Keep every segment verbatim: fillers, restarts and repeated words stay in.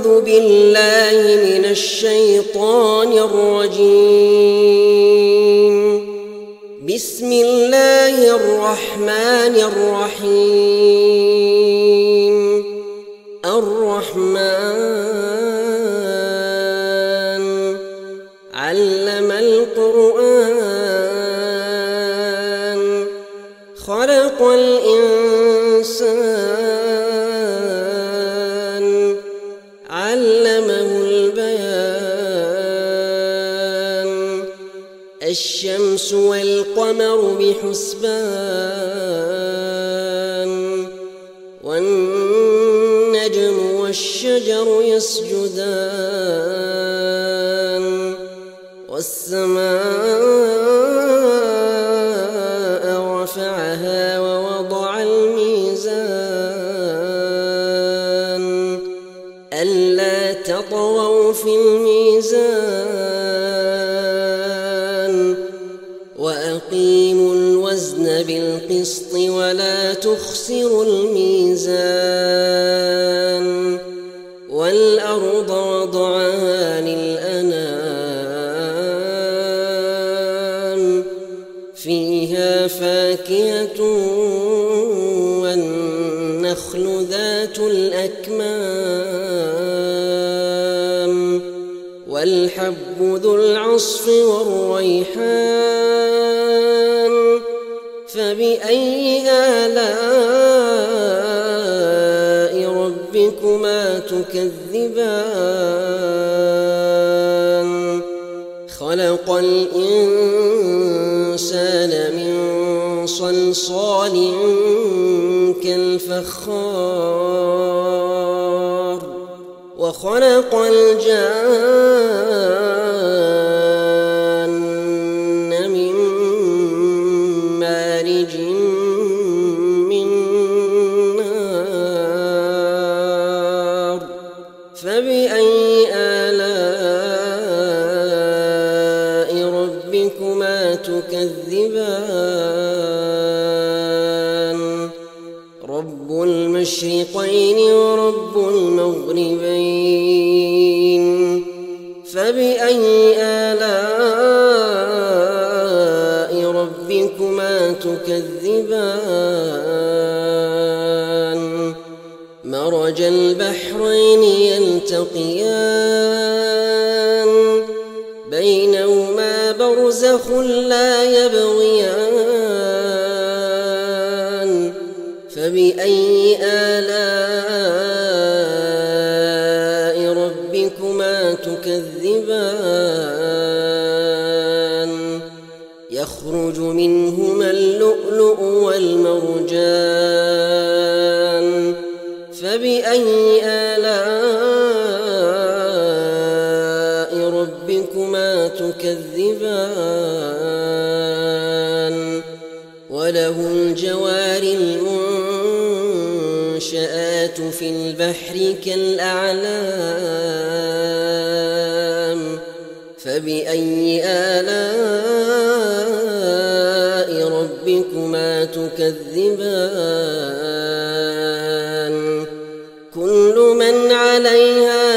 أعوذ بالله من الشيطان الرجيم. بسم الله الرحمن الرحيم. الرحمن علم القرآن خلق الإنسان علمه البيان. الشمس والقمر بحسبان والنجم والشجر يسجدان والسماء رفعها ووضع الميزان ألا تطغوا في الميزان وأقيموا الوزن بالقسط ولا تخسروا الميزان والأرض وضعها للأنام فيها فاكهة والنخل ذات الأكمام والحب ذو العصف والريحان فبأي آلاء ربكما تكذبان. خلق الإنسان من صلصال كالفخار وخلق الجان من مارج من نار فبأي آلاء ربكما تكذبان. رب المشرقين ورب المغربين فبأي آلاء ربكما تكذبان. مرج البحرين يلتقيان بينهما برزخ لا يبغيان فبأي آلاء ربكما تكذبان. يخرج منهما اللؤلؤ والمرجان فبأي آلاء ربكما تكذبان. وله الجوار المنشآت في البحر كالأعلام فبأي آلاء ربكما تكذبان. كل من عليها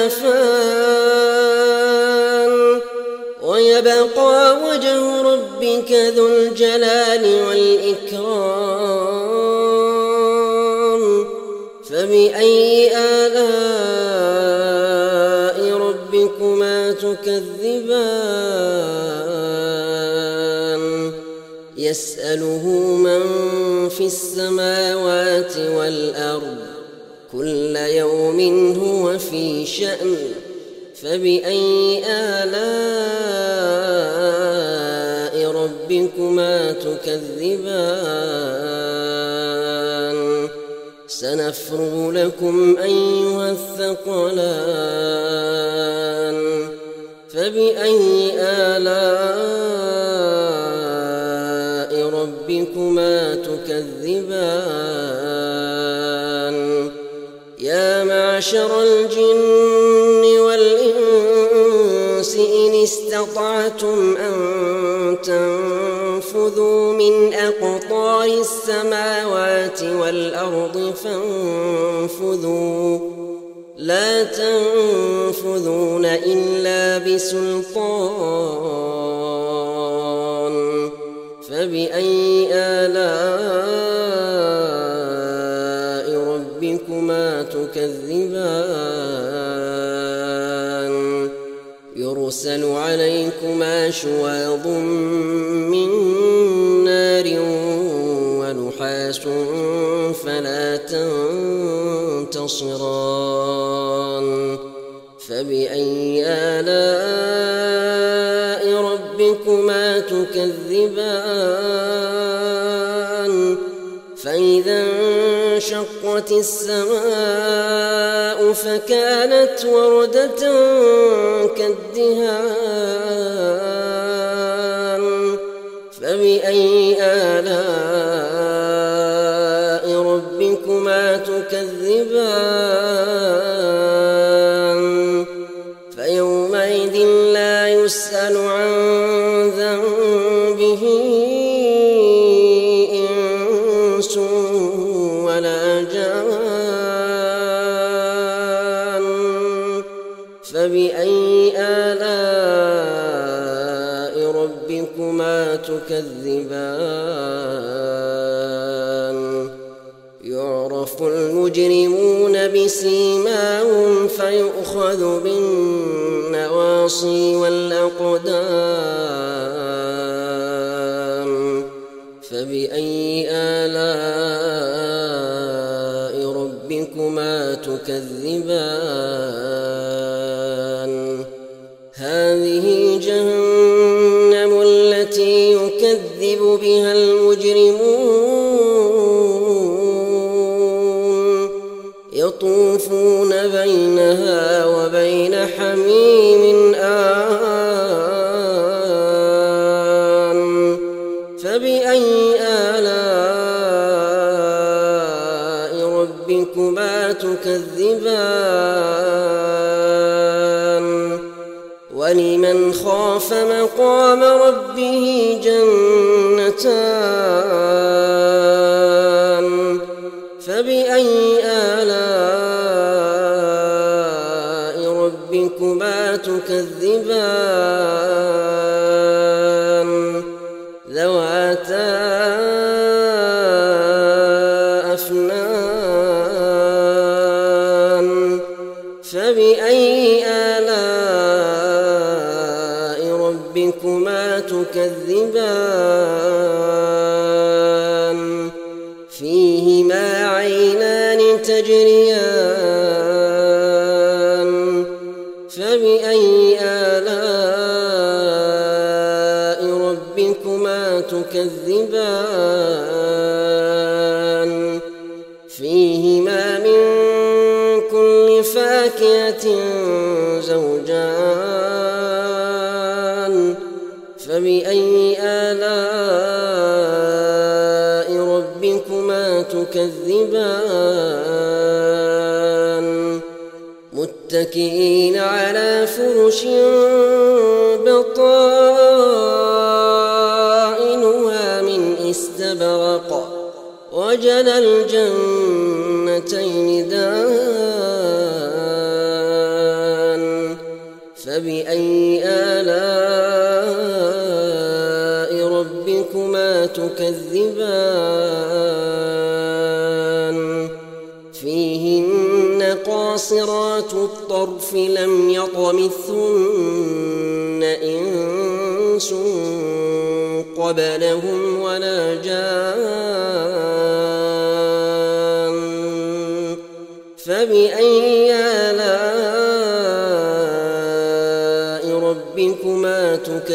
فان ويبقى وجه ربك ذو الجلال والإكرام فبأي آلاء ربكما تكذبان. يسأله من في السماوات والأرض كل يوم هو في شأن فبأي آلاء ربكما تكذبان. سنفرغ لكم أيها الثقلان فبأي آلاء ربكما تكذبان. يا معشر الجن والإنس إن استطعتم أن تنفذوا من أقطار السماوات والأرض فانفذوا لا تنفذون إلا بسلطان فبأي آلاء ربكما تكذبان يرسل عليكما شواظ من نار ونحاس فلا تنتصران فبأي آلاء ربكما تكذبان فإذا انشقت السماء فكانت وردة كالدهان فبأي آلاء ربكما تكذبان فيومئذ لا يسأل عن ذنبه إنس ولا جان فبأي آلاء ربكما تكذبان يعرف المجرمون بسيماهم فيؤخذ بالنواصي والأقدام فبأي آلاء ربكما تكذبان هذه جهنم التي يكذب بها المجرمون يطوفون بينها وبين حميم آن فبأي آلاء ربكما تكذبان ولمن خاف مقام ربه جنتان فبأي آلاء ربكما تكذبان ذواتا أفنان فبأي آلاء ربكما تكذبان فيهما عينان تجريان فبأي آلاء ربكما تكذبان فيهما من كل فاكهة زوجان فبأي آلاء ربكما تكذبان متكئين على فرش بطائنها من استبرق وجنى الجنتين دان فبأي آلاء ربكما تكذبان فيهن قاصرات الطرف لم يطمثهن إنس قبلهم ولا جان فبأي آلاء ربكما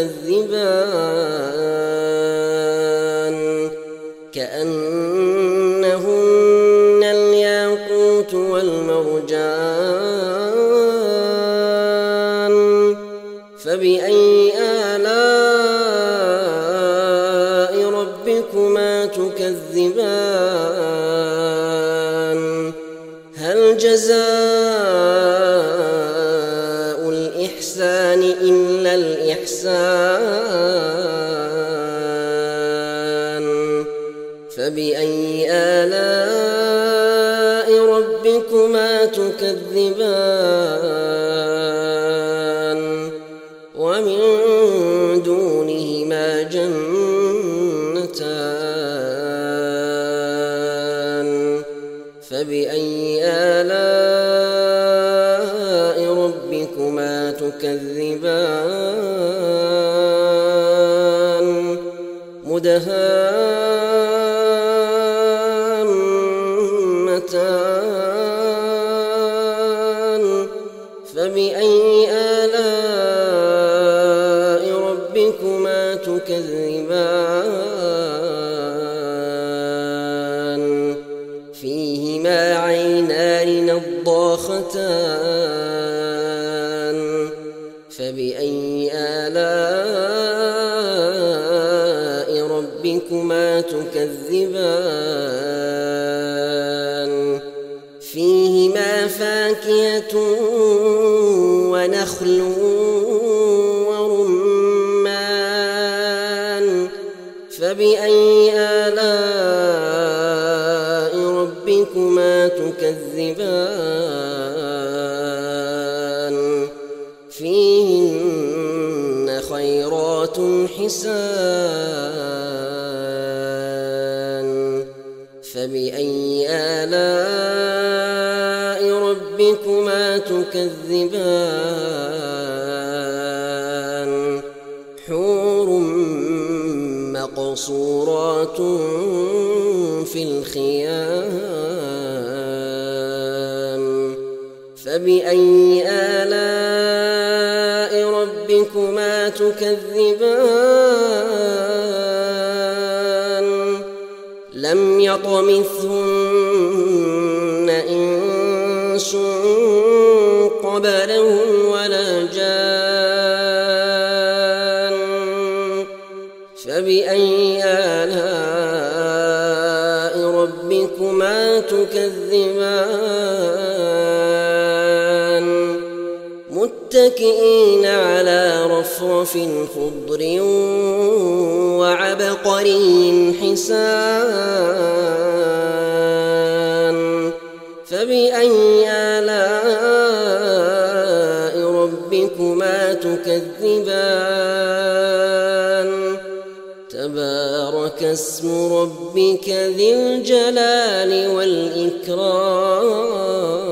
تكذبان كأنهن الياقوت والمرجان فبأي آلاء ربكما تكذبان هل جزاء الإحسان إلا الإحسان فبأي آلاء ربكما تكذبان ومن دونهما جنتان فبأي آلاء ربكما تكذبان مدهامتان فبأي آلاء ربكما تكذبان فيهما عينان نضاختان فبأي آلاء ربكما تكذبان فيهما فاكهة ونخل ورمان فبأي آلاء ربكما تكذبان فيهن خيرات حسان فبأي آلاء ربكما تكذبان حور مقصورات في الخيام فبأي آلاء ربكما تكذبان لم يطمثهن إنس قبلهم ولا جان فبأي آلاء ربكما تكذبان متكئين على رفرف خضر وعبقري حسان فبأي آلاء ربكما تكذبان تبارك اسم ربك ذي الجلال والإكرام